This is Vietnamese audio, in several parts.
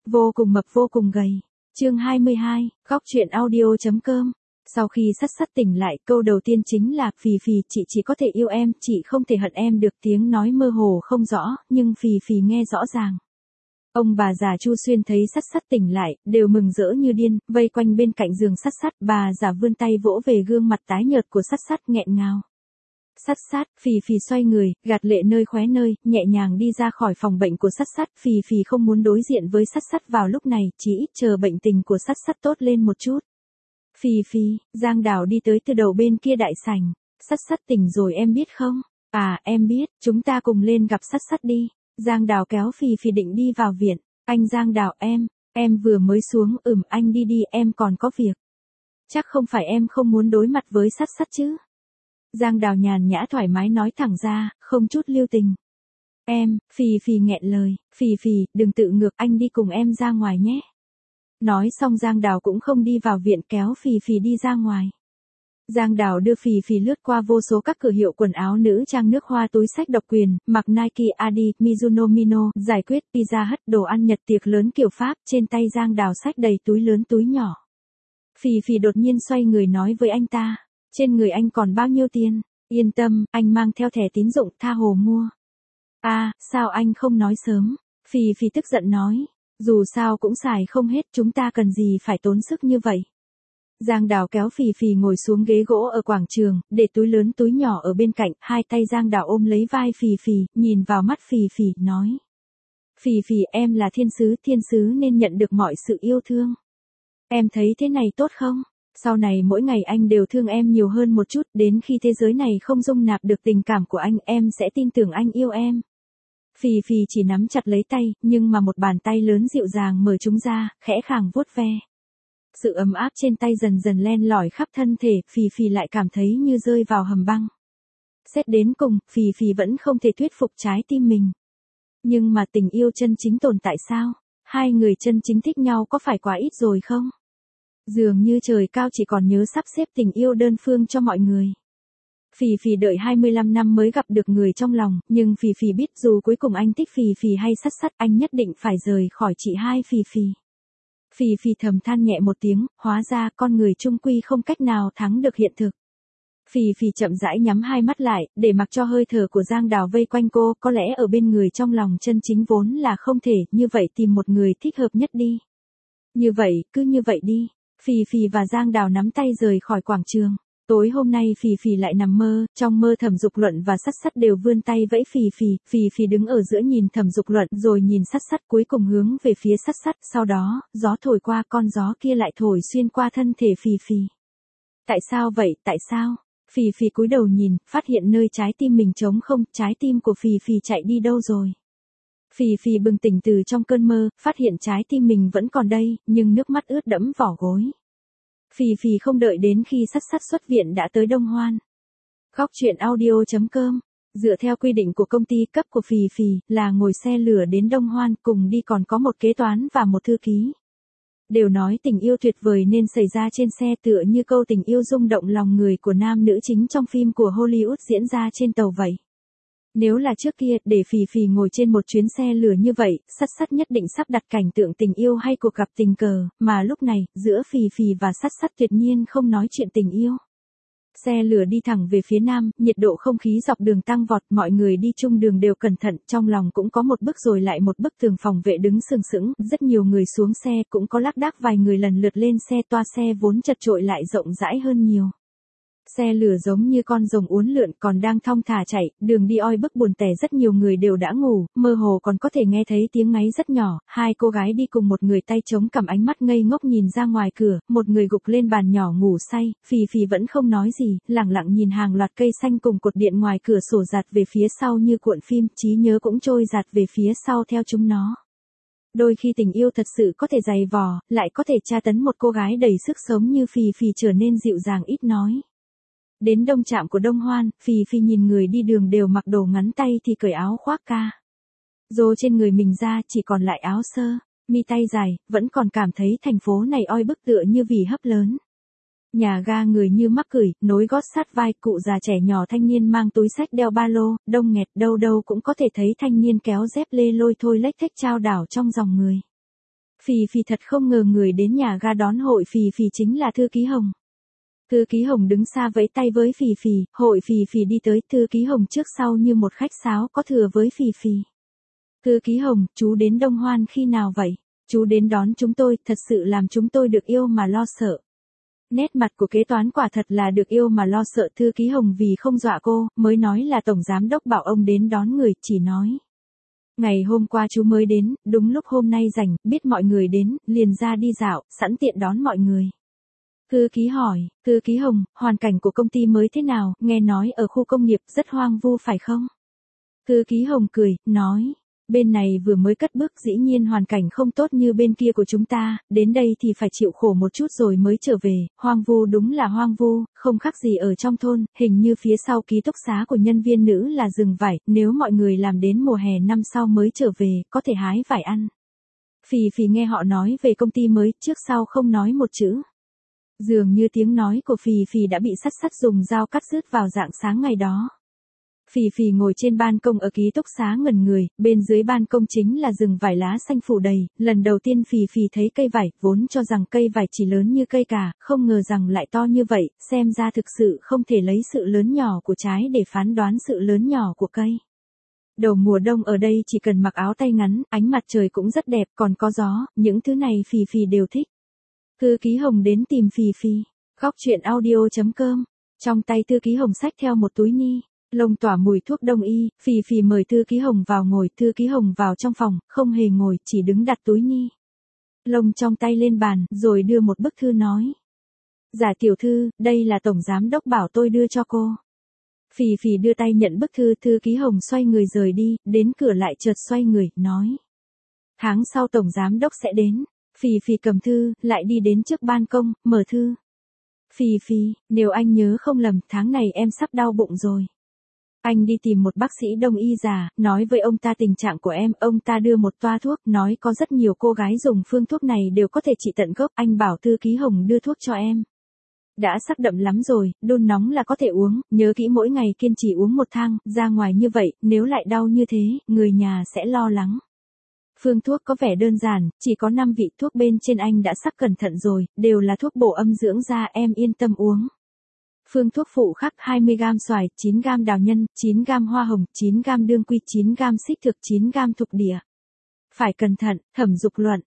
Vô cùng mập vô cùng gầy. Chương 22, góc truyện audio.com. Sau khi Sắt Sắt tỉnh lại, câu đầu tiên chính là, Phì Phì, chị chỉ có thể yêu em, chị không thể hận em được. Tiếng nói mơ hồ không rõ, nhưng Phì Phì nghe rõ ràng. Ông bà già Chu Xuyên thấy Sắt Sắt tỉnh lại, đều mừng rỡ như điên, vây quanh bên cạnh giường Sắt Sắt. Bà già vươn tay vỗ về gương mặt tái nhợt của Sắt Sắt, nghẹn ngào. Sắt Sắt, Phì Phì xoay người, gạt lệ nơi khóe nơi, nhẹ nhàng đi ra khỏi phòng bệnh của Sắt Sắt. Phì Phì không muốn đối diện với Sắt Sắt vào lúc này, chỉ ít chờ bệnh tình của Sắt Sắt tốt lên một chút. Phì Phì, Giang Đào đi tới từ đầu bên kia đại sảnh. Sắt Sắt tỉnh rồi em biết không? À, em biết, chúng ta cùng lên gặp Sắt Sắt đi. Giang Đào kéo Phì Phì định đi vào viện. Anh Giang Đào, em vừa mới xuống, anh đi đi, em còn có việc. Chắc không phải em không muốn đối mặt với Sắt Sắt chứ? Giang Đào nhàn nhã thoải mái nói thẳng ra, không chút lưu tình. Phì Phì nghẹn lời, Phì Phì, đừng tự ngược, anh đi cùng em ra ngoài nhé. Nói xong Giang Đào cũng không đi vào viện, kéo Phì Phì đi ra ngoài. Giang Đào đưa Phì Phì lướt qua vô số các cửa hiệu quần áo nữ trang, nước hoa, túi xách độc quyền, mặc Nike, Adi, Mizuno, Mino, giải quyết, Pizza Hut, đồ ăn Nhật, tiệc lớn kiểu Pháp. Trên tay Giang Đào xách đầy túi lớn túi nhỏ. Phì Phì đột nhiên xoay người nói với anh ta, trên người anh còn bao nhiêu tiền? Yên tâm, anh mang theo thẻ tín dụng, tha hồ mua. À, sao anh không nói sớm? Phì Phì tức giận nói, dù sao cũng xài không hết, chúng ta cần gì phải tốn sức như vậy. Giang Đào kéo Phì Phì ngồi xuống ghế gỗ ở quảng trường, để túi lớn túi nhỏ ở bên cạnh, hai tay Giang Đào ôm lấy vai Phì Phì, nhìn vào mắt Phì Phì, nói. Phì Phì, em là thiên sứ nên nhận được mọi sự yêu thương. Em thấy thế này tốt không? Sau này mỗi ngày anh đều thương em nhiều hơn một chút, đến khi thế giới này không dung nạp được tình cảm của anh, em sẽ tin tưởng anh yêu em. Phì Phì chỉ nắm chặt lấy tay, nhưng mà một bàn tay lớn dịu dàng mở chúng ra, khẽ khàng vuốt ve. Sự ấm áp trên tay dần dần len lỏi khắp thân thể, Phì Phì lại cảm thấy như rơi vào hầm băng. Xét đến cùng, Phì Phì vẫn không thể thuyết phục trái tim mình. Nhưng mà tình yêu chân chính tồn tại sao? Hai người chân chính thích nhau có phải quá ít rồi không? Dường như trời cao chỉ còn nhớ sắp xếp tình yêu đơn phương cho mọi người. Phì Phì đợi 25 năm mới gặp được người trong lòng, nhưng Phì Phì biết dù cuối cùng anh thích Phì Phì hay Sắt Sắt, anh nhất định phải rời khỏi chị hai Phì Phì. Phì Phì thầm than nhẹ một tiếng, hóa ra con người chung quy không cách nào thắng được hiện thực. Phì Phì chậm rãi nhắm hai mắt lại, để mặc cho hơi thở của Giang Đào vây quanh cô, có lẽ ở bên người trong lòng chân chính vốn là không thể, như vậy tìm một người thích hợp nhất đi. Như vậy, cứ như vậy đi. Phì Phì và Giang Đào nắm tay rời khỏi quảng trường. Tối hôm nay Phì Phì lại nằm mơ, trong mơ Thẩm Dục Luận và Sắt Sắt đều vươn tay vẫy Phì Phì. Phì Phì đứng ở giữa nhìn Thẩm Dục Luận rồi nhìn Sắt Sắt, cuối cùng hướng về phía Sắt Sắt, sau đó, gió thổi qua, con gió kia lại thổi xuyên qua thân thể Phì Phì. Tại sao vậy, tại sao? Phì Phì cúi đầu nhìn, phát hiện nơi trái tim mình trống không, trái tim của Phì Phì chạy đi đâu rồi? Phì Phì bừng tỉnh từ trong cơn mơ, phát hiện trái tim mình vẫn còn đây, nhưng nước mắt ướt đẫm vỏ gối. Phì Phì không đợi đến khi Sắt Sắt xuất viện đã tới Đông Hoan. Góc truyện audio.com. Dựa theo quy định của công ty, cấp của Phì Phì là ngồi xe lửa đến Đông Hoan, cùng đi còn có một kế toán và một thư ký. Đều nói tình yêu tuyệt vời nên xảy ra trên xe, tựa như câu tình yêu rung động lòng người của nam nữ chính trong phim của Hollywood diễn ra trên tàu vậy. Nếu là trước kia, để Phì Phì ngồi trên một chuyến xe lửa như vậy, Sắt Sắt nhất định sắp đặt cảnh tượng tình yêu hay cuộc gặp tình cờ, mà lúc này, giữa Phì Phì và Sắt Sắt tuyệt nhiên không nói chuyện tình yêu. Xe lửa đi thẳng về phía nam, nhiệt độ không khí dọc đường tăng vọt, mọi người đi chung đường đều cẩn thận, trong lòng cũng có một bức rồi lại một bức tường phòng vệ đứng sừng sững, rất nhiều người xuống xe, cũng có lác đác vài người lần lượt lên xe, toa xe vốn chật chội lại rộng rãi hơn nhiều. Xe lửa giống như con rồng uốn lượn còn đang thong thả chạy, đường đi oi bức buồn tẻ, rất nhiều người đều đã ngủ, mơ hồ còn có thể nghe thấy tiếng ngáy rất nhỏ. Hai cô gái đi cùng một người tay chống cằm, ánh mắt ngây ngốc nhìn ra ngoài cửa, một người gục lên bàn nhỏ ngủ say. Phì Phì vẫn không nói gì, lẳng lặng nhìn hàng loạt cây xanh cùng cột điện ngoài cửa sổ giạt về phía sau như cuộn phim, trí nhớ cũng trôi giạt về phía sau theo chúng nó. Đôi khi tình yêu thật sự có thể dày vò, lại có thể tra tấn một cô gái đầy sức sống như Phì Phì trở nên dịu dàng ít nói. Đến đông trạm của Đông Hoan, Phì Phì nhìn người đi đường đều mặc đồ ngắn tay thì cởi áo khoác ca. Rô trên người mình ra chỉ còn lại áo sơ, mi tay dài, vẫn còn cảm thấy thành phố này oi bức tựa như vì hấp lớn. Nhà ga người như mắc cười, nối gót sát vai, cụ già trẻ nhỏ, thanh niên mang túi xách đeo ba lô, đông nghẹt, đâu đâu cũng có thể thấy thanh niên kéo dép lê lôi thôi lếch thếch chao đảo trong dòng người. Phì Phì thật không ngờ người đến nhà ga đón Hội Phì Phì chính là Thư Ký Hồng. Thư Ký Hồng đứng xa vẫy tay với Phì Phì, Hội Phì Phì đi tới, Thư Ký Hồng trước sau như một khách sáo có thừa với Phì Phì. Thư Ký Hồng, chú đến Đông Hoan khi nào vậy? Chú đến đón chúng tôi, thật sự làm chúng tôi được yêu mà lo sợ. Nét mặt của kế toán quả thật là được yêu mà lo sợ. Thư Ký Hồng vì không dọa cô, mới nói là tổng giám đốc bảo ông đến đón người, chỉ nói. Ngày hôm qua chú mới đến, đúng lúc hôm nay rảnh, biết mọi người đến, liền ra đi dạo, sẵn tiện đón mọi người. Thư ký hỏi, Thư Ký Hồng, hoàn cảnh của công ty mới thế nào, nghe nói ở khu công nghiệp rất hoang vu phải không? Thư Ký Hồng cười, nói, bên này vừa mới cất bước dĩ nhiên hoàn cảnh không tốt như bên kia của chúng ta, đến đây thì phải chịu khổ một chút rồi mới trở về, hoang vu đúng là hoang vu, không khác gì ở trong thôn, hình như phía sau ký túc xá của nhân viên nữ là rừng vải, nếu mọi người làm đến mùa hè năm sau mới trở về, có thể hái vải ăn. Phì Phì nghe họ nói về công ty mới, trước sau không nói một chữ. Dường như tiếng nói của Phì Phì đã bị sắt sắt dùng dao cắt rứt vào rạng sáng ngày đó. Phì Phì ngồi trên ban công ở ký túc xá ngẩn người, bên dưới ban công chính là rừng vải lá xanh phủ đầy, lần đầu tiên Phì Phì thấy cây vải, vốn cho rằng cây vải chỉ lớn như cây cà, không ngờ rằng lại to như vậy, xem ra thực sự không thể lấy sự lớn nhỏ của trái để phán đoán sự lớn nhỏ của cây. Đầu mùa đông ở đây chỉ cần mặc áo tay ngắn, ánh mặt trời cũng rất đẹp, còn có gió, những thứ này Phì Phì đều thích. Thư Ký Hồng đến tìm Phì Phì. Góc chuyện audio.com. Trong tay Thư Ký Hồng xách theo một túi ni lông tỏa mùi thuốc đông y. Phì Phì mời Thư Ký Hồng vào ngồi. Thư Ký Hồng vào trong phòng, không hề ngồi, chỉ đứng đặt túi ni lông trong tay lên bàn, rồi đưa một bức thư nói. Dạ tiểu thư, đây là tổng giám đốc bảo tôi đưa cho cô. Phì Phì đưa tay nhận bức thư. Thư Ký Hồng xoay người rời đi, đến cửa lại chợt xoay người, nói. Tháng sau tổng giám đốc sẽ đến. Phì Phì cầm thư, lại đi đến trước ban công, mở thư. Phì Phì, nếu anh nhớ không lầm, tháng này em sắp đau bụng rồi. Anh đi tìm một bác sĩ đông y già, nói với ông ta tình trạng của em, ông ta đưa một toa thuốc, nói có rất nhiều cô gái dùng phương thuốc này đều có thể trị tận gốc, anh bảo Thư Ký Hồng đưa thuốc cho em. Đã sắc đậm lắm rồi, đun nóng là có thể uống, nhớ kỹ mỗi ngày kiên trì uống một thang, ra ngoài như vậy, nếu lại đau như thế, người nhà sẽ lo lắng. Phương thuốc có vẻ đơn giản, chỉ có 5 vị thuốc bên trên anh đã sắc cẩn thận rồi, đều là thuốc bổ âm dưỡng da, em yên tâm uống. Phương thuốc phụ khắc 20g xoài, 9g đào nhân, 9g hoa hồng, 9g đương quy, 9g xích thực, 9g thục địa. Phải cẩn thận, Thẩm Dục Luận,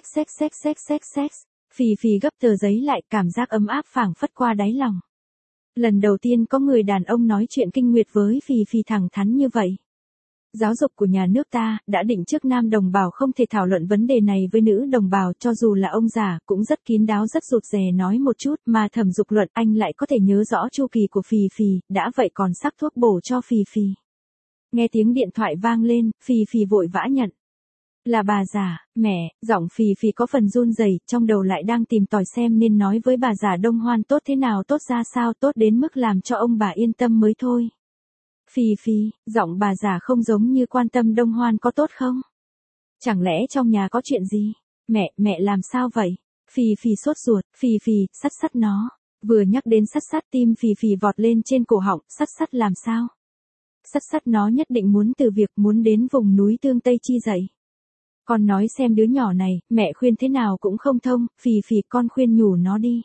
xxxxxxx. Phì Phì gấp tờ giấy lại, cảm giác ấm áp phảng phất qua đáy lòng. Lần đầu tiên có người đàn ông nói chuyện kinh nguyệt với Phì Phì thẳng thắn như vậy. Giáo dục của nhà nước ta đã định trước nam đồng bào không thể thảo luận vấn đề này với nữ đồng bào, cho dù là ông già cũng rất kín đáo rất rụt rè nói một chút, mà Thẩm Dục Luận anh lại có thể nhớ rõ chu kỳ của Phì Phì, đã vậy còn sắc thuốc bổ cho Phì Phì. Nghe tiếng điện thoại vang lên, Phì Phì vội vã nhận. Là bà già, mẹ, giọng Phì Phì có phần run rẩy, trong đầu lại đang tìm tòi xem nên nói với bà già Đông Hoan tốt thế nào, tốt ra sao, tốt đến mức làm cho ông bà yên tâm mới thôi. Phì Phì, giọng bà già không giống như quan tâm Đông Hoan có tốt không? Chẳng lẽ trong nhà có chuyện gì? Mẹ làm sao vậy? Phì Phì sốt ruột, Phì Phì, sắt nó. Vừa nhắc đến sắt tim Phì Phì vọt lên trên cổ họng, sắt làm sao? Sắt nó nhất định muốn từ việc muốn đến vùng núi Tương Tây chi dậy. Con nói xem đứa nhỏ này, mẹ khuyên thế nào cũng không thông, Phì Phì con khuyên nhủ nó đi.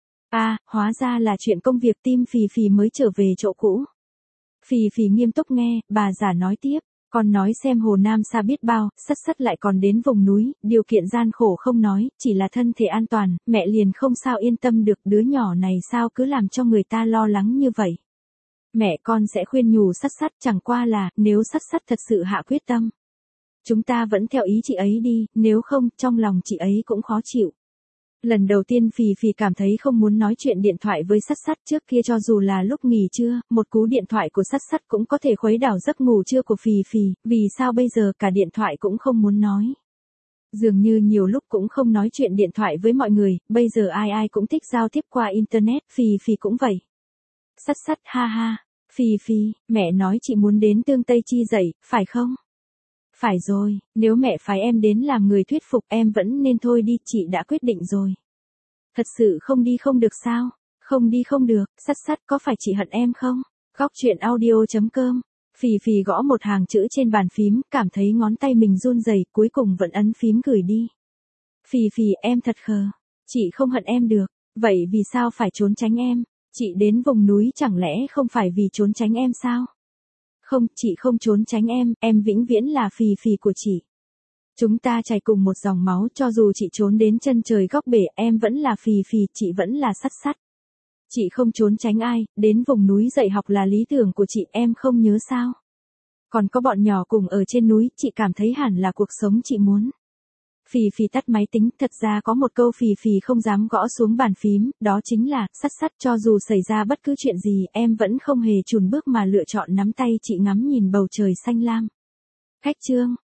Hóa ra là chuyện công việc, tim Phì Phì mới trở về chỗ cũ. Phì Phì nghiêm túc nghe, bà già nói tiếp, con nói xem Hồ Nam xa biết bao, sắt lại còn đến vùng núi, điều kiện gian khổ không nói, chỉ là thân thể an toàn, mẹ liền không sao yên tâm được, đứa nhỏ này sao cứ làm cho người ta lo lắng như vậy. Mẹ con sẽ khuyên nhủ sắt, chẳng qua là, nếu sắt thật sự hạ quyết tâm. Chúng ta vẫn theo ý chị ấy đi, nếu không, trong lòng chị ấy cũng khó chịu. Lần đầu tiên Phì Phì cảm thấy không muốn nói chuyện điện thoại với sắt, trước kia cho dù là lúc nghỉ trưa, một cú điện thoại của sắt cũng có thể khuấy đảo giấc ngủ trưa của Phì Phì, vì sao bây giờ cả điện thoại cũng không muốn nói. Dường như nhiều lúc cũng không nói chuyện điện thoại với mọi người, bây giờ ai cũng thích giao tiếp qua Internet, Phì Phì cũng vậy. Sắt, ha. Phì Phì, mẹ nói chị muốn đến Tương Tây chi dậy, phải không? Phải rồi, nếu mẹ phái em đến làm người thuyết phục em vẫn nên thôi đi, chị đã quyết định rồi. Thật sự không đi không được sao? Không đi không được, sắt có phải chị hận em không? Góc chuyện audio.com. Phì Phì gõ một hàng chữ trên bàn phím, cảm thấy ngón tay mình run rẩy, cuối cùng vẫn ấn phím gửi đi. Phì phì, em thật khờ. Chị không hận em được. Vậy vì sao phải trốn tránh em? Chị đến vùng núi chẳng lẽ không phải vì trốn tránh em sao? Không, chị không trốn tránh em vĩnh viễn là phì phì của chị. Chúng ta chảy cùng một dòng máu, cho dù chị trốn đến chân trời góc bể, em vẫn là phì phì, chị vẫn là sắt sắt. Chị không trốn tránh ai, đến vùng núi dạy học là lý tưởng của chị, em không nhớ sao? Còn có bọn nhỏ cùng ở trên núi, chị cảm thấy hẳn là cuộc sống chị muốn. Phì phì tắt máy tính, thật ra có một câu phì phì không dám gõ xuống bàn phím, đó chính là, sắt sắt, cho dù xảy ra bất cứ chuyện gì, em vẫn không hề chùn bước mà lựa chọn nắm tay chị ngắm nhìn bầu trời xanh lam. Khách chương.